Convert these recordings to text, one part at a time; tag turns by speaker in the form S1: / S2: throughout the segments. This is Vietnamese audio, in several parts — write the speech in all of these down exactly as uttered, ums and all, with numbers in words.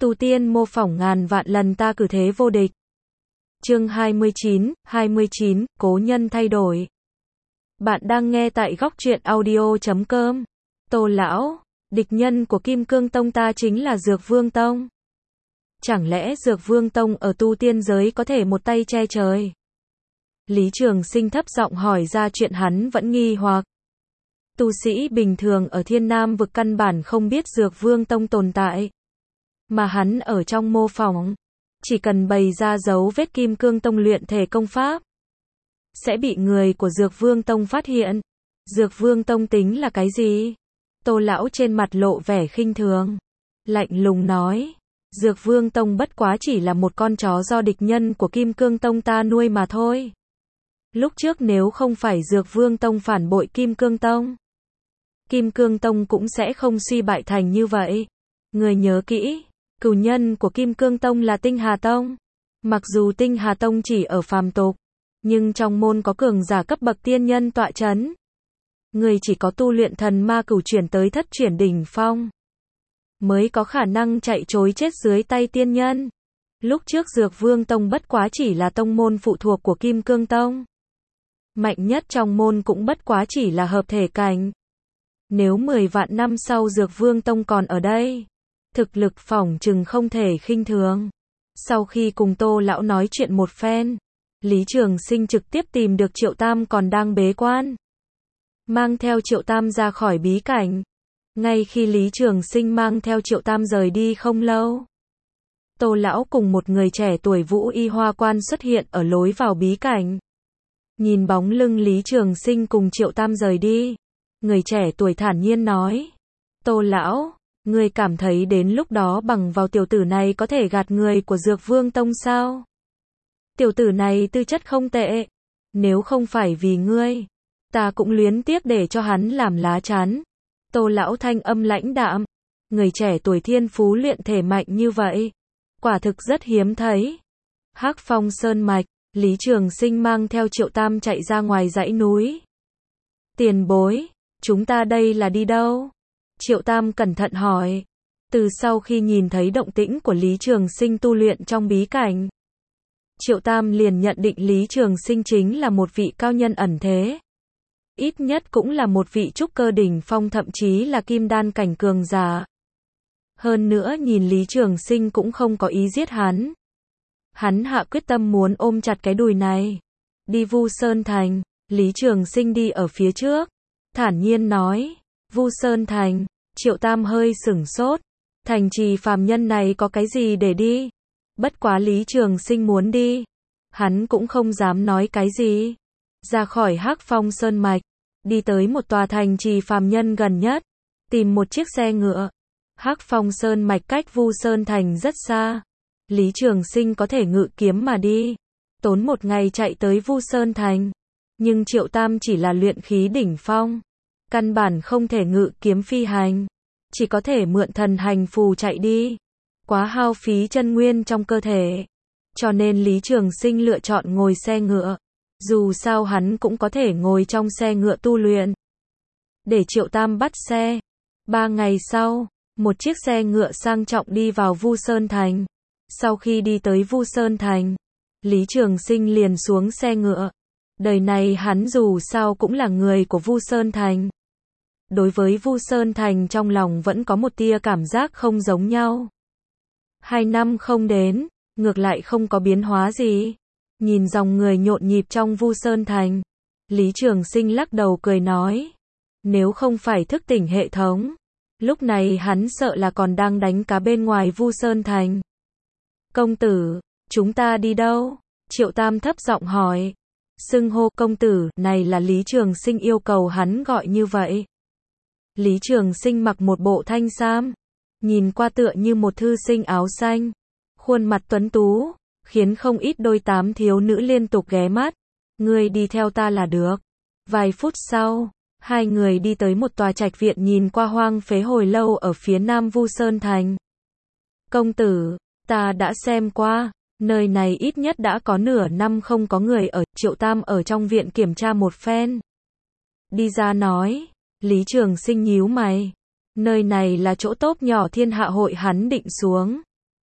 S1: Tu tiên mô phỏng ngàn vạn lần ta cử thế vô địch. Chương hai mươi chín, hai mươi chín, cố nhân thay đổi. Bạn đang nghe tại góc truyện audio chấm com. Tô lão, địch nhân của Kim Cương Tông ta chính là Dược Vương Tông. Chẳng lẽ Dược Vương Tông ở tu tiên giới có thể một tay che trời? Lý Trường Sinh thấp giọng hỏi ra chuyện hắn vẫn nghi hoặc. Tu sĩ bình thường ở Thiên Nam vực căn bản không biết Dược Vương Tông tồn tại. Mà hắn ở trong mô phỏng, chỉ cần bày ra dấu vết Kim Cương Tông luyện thể công pháp, sẽ bị người của Dược Vương Tông phát hiện. Dược Vương Tông tính là cái gì? Tô lão trên mặt lộ vẻ khinh thường, lạnh lùng nói, Dược Vương Tông bất quá chỉ là một con chó do địch nhân của Kim Cương Tông ta nuôi mà thôi. Lúc trước nếu không phải Dược Vương Tông phản bội Kim Cương Tông, Kim Cương Tông cũng sẽ không suy bại thành như vậy. Người nhớ kỹ, cửu nhân của Kim Cương Tông là Tinh Hà Tông. Mặc dù Tinh Hà Tông chỉ ở phàm tục, nhưng trong môn có cường giả cấp bậc tiên nhân tọa chấn. Người chỉ có tu luyện thần ma cửu chuyển tới thất chuyển đỉnh phong, mới có khả năng chạy trối chết dưới tay tiên nhân. Lúc trước Dược Vương Tông bất quá chỉ là tông môn phụ thuộc của Kim Cương Tông. Mạnh nhất trong môn cũng bất quá chỉ là hợp thể cảnh. Nếu mười vạn năm sau Dược Vương Tông còn ở đây, thực lực phỏng chừng không thể khinh thường. Sau khi cùng Tô lão nói chuyện một phen, Lý Trường Sinh trực tiếp tìm được Triệu Tam còn đang bế quan. Mang theo Triệu Tam ra khỏi bí cảnh. Ngay khi Lý Trường Sinh mang theo Triệu Tam rời đi không lâu, Tô lão cùng một người trẻ tuổi Vũ Y Hoa Quan xuất hiện ở lối vào bí cảnh. Nhìn bóng lưng Lý Trường Sinh cùng Triệu Tam rời đi, người trẻ tuổi thản nhiên nói, Tô lão, ngươi cảm thấy đến lúc đó bằng vào tiểu tử này có thể gạt người của Dược Vương Tông sao? Tiểu tử này tư chất không tệ, nếu không phải vì ngươi, ta cũng luyến tiếc để cho hắn làm lá chắn. Tô lão thanh âm lãnh đạm, người trẻ tuổi thiên phú luyện thể mạnh như vậy, quả thực rất hiếm thấy. Hắc Phong Sơn Mạch, Lý Trường Sinh mang theo Triệu Tam chạy ra ngoài dãy núi. Tiền bối, chúng ta đây là đi đâu? Triệu Tam cẩn thận hỏi. Từ sau khi nhìn thấy động tĩnh của Lý Trường Sinh tu luyện trong bí cảnh, Triệu Tam liền nhận định Lý Trường Sinh chính là một vị cao nhân ẩn thế. Ít nhất cũng là một vị trúc cơ đỉnh phong, thậm chí là kim đan cảnh cường giả. Hơn nữa nhìn Lý Trường Sinh cũng không có ý giết hắn. Hắn hạ quyết tâm muốn ôm chặt cái đùi này. Đi Vu Sơn Thành, Lý Trường Sinh đi ở phía trước, thản nhiên nói, Vu Sơn Thành. Triệu Tam hơi sửng sốt, thành trì phàm nhân này có cái gì để đi? Bất quá Lý Trường Sinh muốn đi, hắn cũng không dám nói cái gì. Ra khỏi Hắc Phong Sơn Mạch, đi tới một tòa thành trì phàm nhân gần nhất, tìm một chiếc xe ngựa. Hắc Phong Sơn Mạch cách Vu Sơn Thành rất xa, Lý Trường Sinh có thể ngự kiếm mà đi, tốn một ngày chạy tới Vu Sơn Thành. Nhưng Triệu Tam chỉ là luyện khí đỉnh phong, căn bản không thể ngự kiếm phi hành, chỉ có thể mượn thần hành phù chạy đi, quá hao phí chân nguyên trong cơ thể. Cho nên Lý Trường Sinh lựa chọn ngồi xe ngựa, dù sao hắn cũng có thể ngồi trong xe ngựa tu luyện. Để Triệu Tam bắt xe. Ba ngày sau, một chiếc xe ngựa sang trọng đi vào Vu Sơn Thành. Sau khi đi tới Vu Sơn Thành, Lý Trường Sinh liền xuống xe ngựa. Đời này hắn dù sao cũng là người của Vu Sơn Thành. Đối với Vu Sơn Thành trong lòng vẫn có một tia cảm giác không giống nhau. Hai năm không đến, ngược lại không có biến hóa gì. Nhìn dòng người nhộn nhịp trong Vu Sơn Thành, Lý Trường Sinh lắc đầu cười nói, nếu không phải thức tỉnh hệ thống, lúc này hắn sợ là còn đang đánh cá bên ngoài Vu Sơn Thành. Công tử, chúng ta đi đâu? Triệu Tam thấp giọng hỏi. Xưng hô công tử này là Lý Trường Sinh yêu cầu hắn gọi như vậy. Lý Trường Sinh mặc một bộ thanh sam, nhìn qua tựa như một thư sinh áo xanh, khuôn mặt tuấn tú, khiến không ít đôi tám thiếu nữ liên tục ghé mắt. Ngươi đi theo ta là được. Vài phút sau, hai người đi tới một tòa trạch viện nhìn qua hoang phế hồi lâu ở phía nam Vu Sơn Thành. Công tử, ta đã xem qua, nơi này ít nhất đã có nửa năm không có người ở. Triệu Tam ở trong viện kiểm tra một phen, đi ra nói. Lý Trường Sinh nhíu mày, nơi này là chỗ tốt nhỏ thiên hạ hội hắn định xuống,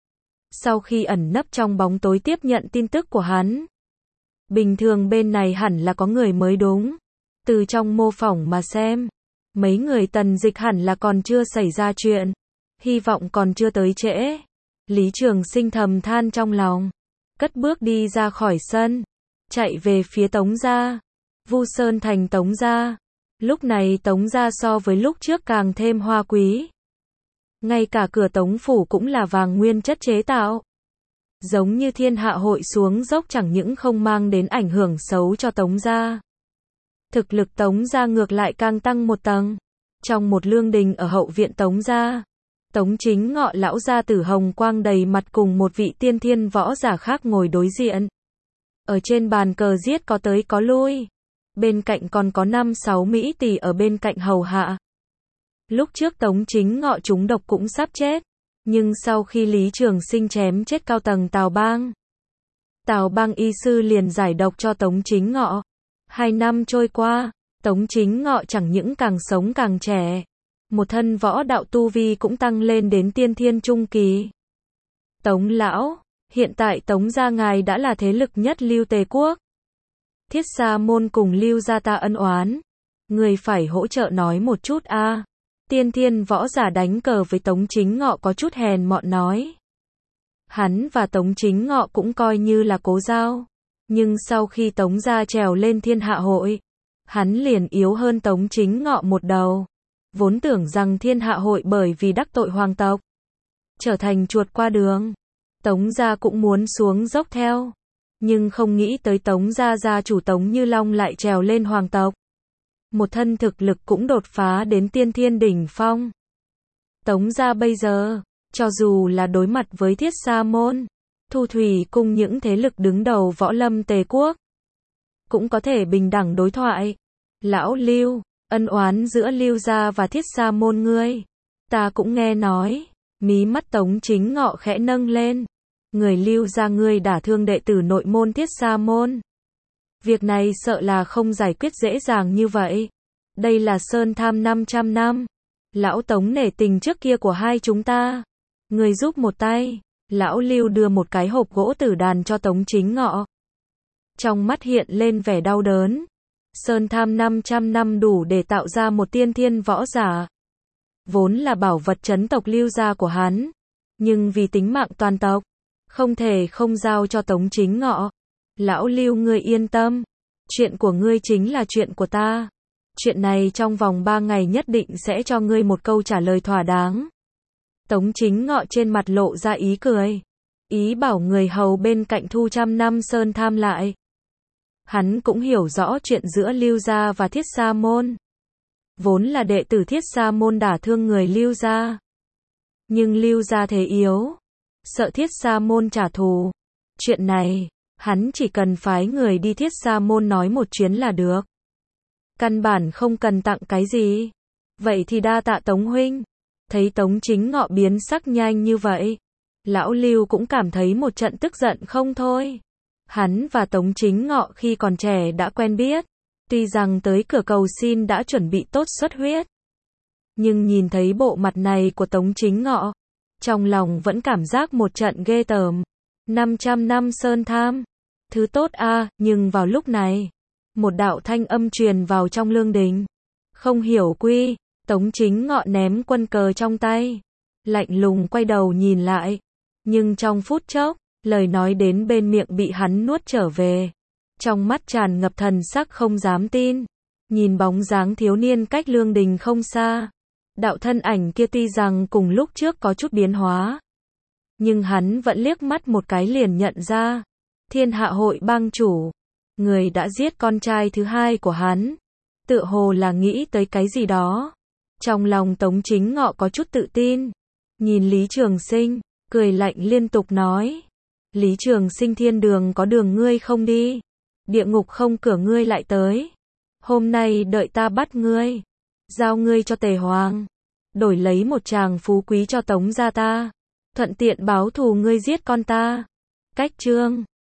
S1: sau khi ẩn nấp trong bóng tối tiếp nhận tin tức của hắn. Bình thường bên này hẳn là có người mới đúng. Từ trong mô phỏng mà xem, mấy người Tần Dịch hẳn là còn chưa xảy ra chuyện. Hy vọng còn chưa tới trễ. Lý Trường Sinh thầm than trong lòng. Cất bước đi ra khỏi sân. Chạy về phía Tống gia. Vu Sơn thành Tống gia. Lúc này Tống gia so với lúc trước càng thêm hoa quý. Ngay cả cửa Tống phủ cũng là vàng nguyên chất chế tạo. Giống như thiên hạ hội xuống dốc chẳng những không mang đến ảnh hưởng xấu cho Tống gia. Thực lực Tống gia ngược lại càng tăng một tầng. Trong một lương đình ở hậu viện Tống gia, Tống Chính Ngọ lão gia tử hồng quang đầy mặt cùng một vị tiên thiên võ giả khác ngồi đối diện. Ở trên bàn cờ giết có tới có lui. Bên cạnh còn có năm sáu mỹ tỷ ở bên cạnh hầu hạ. Lúc trước Tống Chính Ngọ trúng độc cũng sắp chết. Nhưng sau khi Lý Trường Sinh chém chết cao tầng Tào Bang, Tào Bang y sư liền giải độc cho Tống Chính Ngọ. Hai năm trôi qua, Tống Chính Ngọ chẳng những càng sống càng trẻ. Một thân võ đạo tu vi cũng tăng lên đến tiên thiên trung kỳ. Tống lão, hiện tại Tống gia ngài đã là thế lực nhất Lưu Tề quốc. Thiết Sa môn cùng Lưu gia ta ân oán. Người phải hỗ trợ nói một chút a. À. Tiên thiên võ giả đánh cờ với Tống Chính Ngọ có chút hèn mọn nói. Hắn và Tống Chính Ngọ cũng coi như là cố giao. Nhưng sau khi Tống gia trèo lên thiên hạ hội, hắn liền yếu hơn Tống Chính Ngọ một đầu. Vốn tưởng rằng thiên hạ hội bởi vì đắc tội hoàng tộc, trở thành chuột qua đường. Tống gia cũng muốn xuống dốc theo. Nhưng không nghĩ tới Tống gia gia chủ Tống Như Long lại trèo lên hoàng tộc. Một thân thực lực cũng đột phá đến tiên thiên đỉnh phong. Tống gia bây giờ, cho dù là đối mặt với Thiết Sa môn, Thu Thủy cung những thế lực đứng đầu võ lâm Tề quốc, cũng có thể bình đẳng đối thoại. Lão Lưu, ân oán giữa Lưu gia và Thiết Sa môn ngươi, ta cũng nghe nói. Mí mắt Tống Chính Ngọ khẽ nâng lên. Người Lưu gia ngươi đả thương đệ tử nội môn Thiết Sa môn. Việc này sợ là không giải quyết dễ dàng như vậy. Đây là sơn tham năm trăm năm. Lão Tống nể tình trước kia của hai chúng ta. Người giúp một tay. Lão Lưu đưa một cái hộp gỗ tử đàn cho Tống Chính Ngọ. Trong mắt hiện lên vẻ đau đớn. Sơn tham năm trăm năm đủ để tạo ra một tiên thiên võ giả. Vốn là bảo vật trấn tộc Lưu gia của hắn. Nhưng vì tính mạng toàn tộc, không thể không giao cho Tống Chính Ngọ. Lão Lưu ngươi yên tâm. Chuyện của ngươi chính là chuyện của ta. Chuyện này trong vòng ba ngày nhất định sẽ cho ngươi một câu trả lời thỏa đáng. Tống Chính Ngọ trên mặt lộ ra ý cười. Ý bảo người hầu bên cạnh thu trăm năm sơn tham lại. Hắn cũng hiểu rõ chuyện giữa Lưu gia và Thiết Sa môn. Vốn là đệ tử Thiết Sa môn đả thương người Lưu gia. Nhưng Lưu gia thế yếu. Sợ Thiết Sa môn trả thù. Chuyện này, hắn chỉ cần phái người đi Thiết Sa môn nói một chuyến là được. Căn bản không cần tặng cái gì. Vậy thì đa tạ Tống huynh. Thấy Tống Chính Ngọ biến sắc nhanh như vậy, lão Lưu cũng cảm thấy một trận tức giận không thôi. Hắn và Tống Chính Ngọ khi còn trẻ đã quen biết. Tuy rằng tới cửa cầu xin đã chuẩn bị tốt xuất huyết. Nhưng nhìn thấy bộ mặt này của Tống Chính Ngọ, trong lòng vẫn cảm giác một trận ghê tởm. năm trăm năm sơn tham. Thứ tốt a, à, nhưng vào lúc này, một đạo thanh âm truyền vào trong lương đình. Không hiểu quy, Tống Chính Ngọ ném quân cờ trong tay. Lạnh lùng quay đầu nhìn lại. Nhưng trong phút chốc, lời nói đến bên miệng bị hắn nuốt trở về. Trong mắt tràn ngập thần sắc không dám tin. Nhìn bóng dáng thiếu niên cách lương đình không xa. Đạo thân ảnh kia tuy rằng cùng lúc trước có chút biến hóa. Nhưng hắn vẫn liếc mắt một cái liền nhận ra. Thiên hạ hội bang chủ. Người đã giết con trai thứ hai của hắn. Tựa hồ là nghĩ tới cái gì đó. Trong lòng Tống Chính Ngọ có chút tự tin. Nhìn Lý Trường Sinh, cười lạnh liên tục nói. Lý Trường Sinh thiên đường có đường ngươi không đi. Địa ngục không cửa ngươi lại tới. Hôm nay đợi ta bắt ngươi. Giao ngươi cho Tề Hoàng. Đổi lấy một tràng phú quý cho Tống gia ta. Thuận tiện báo thù ngươi giết con ta. Cách chương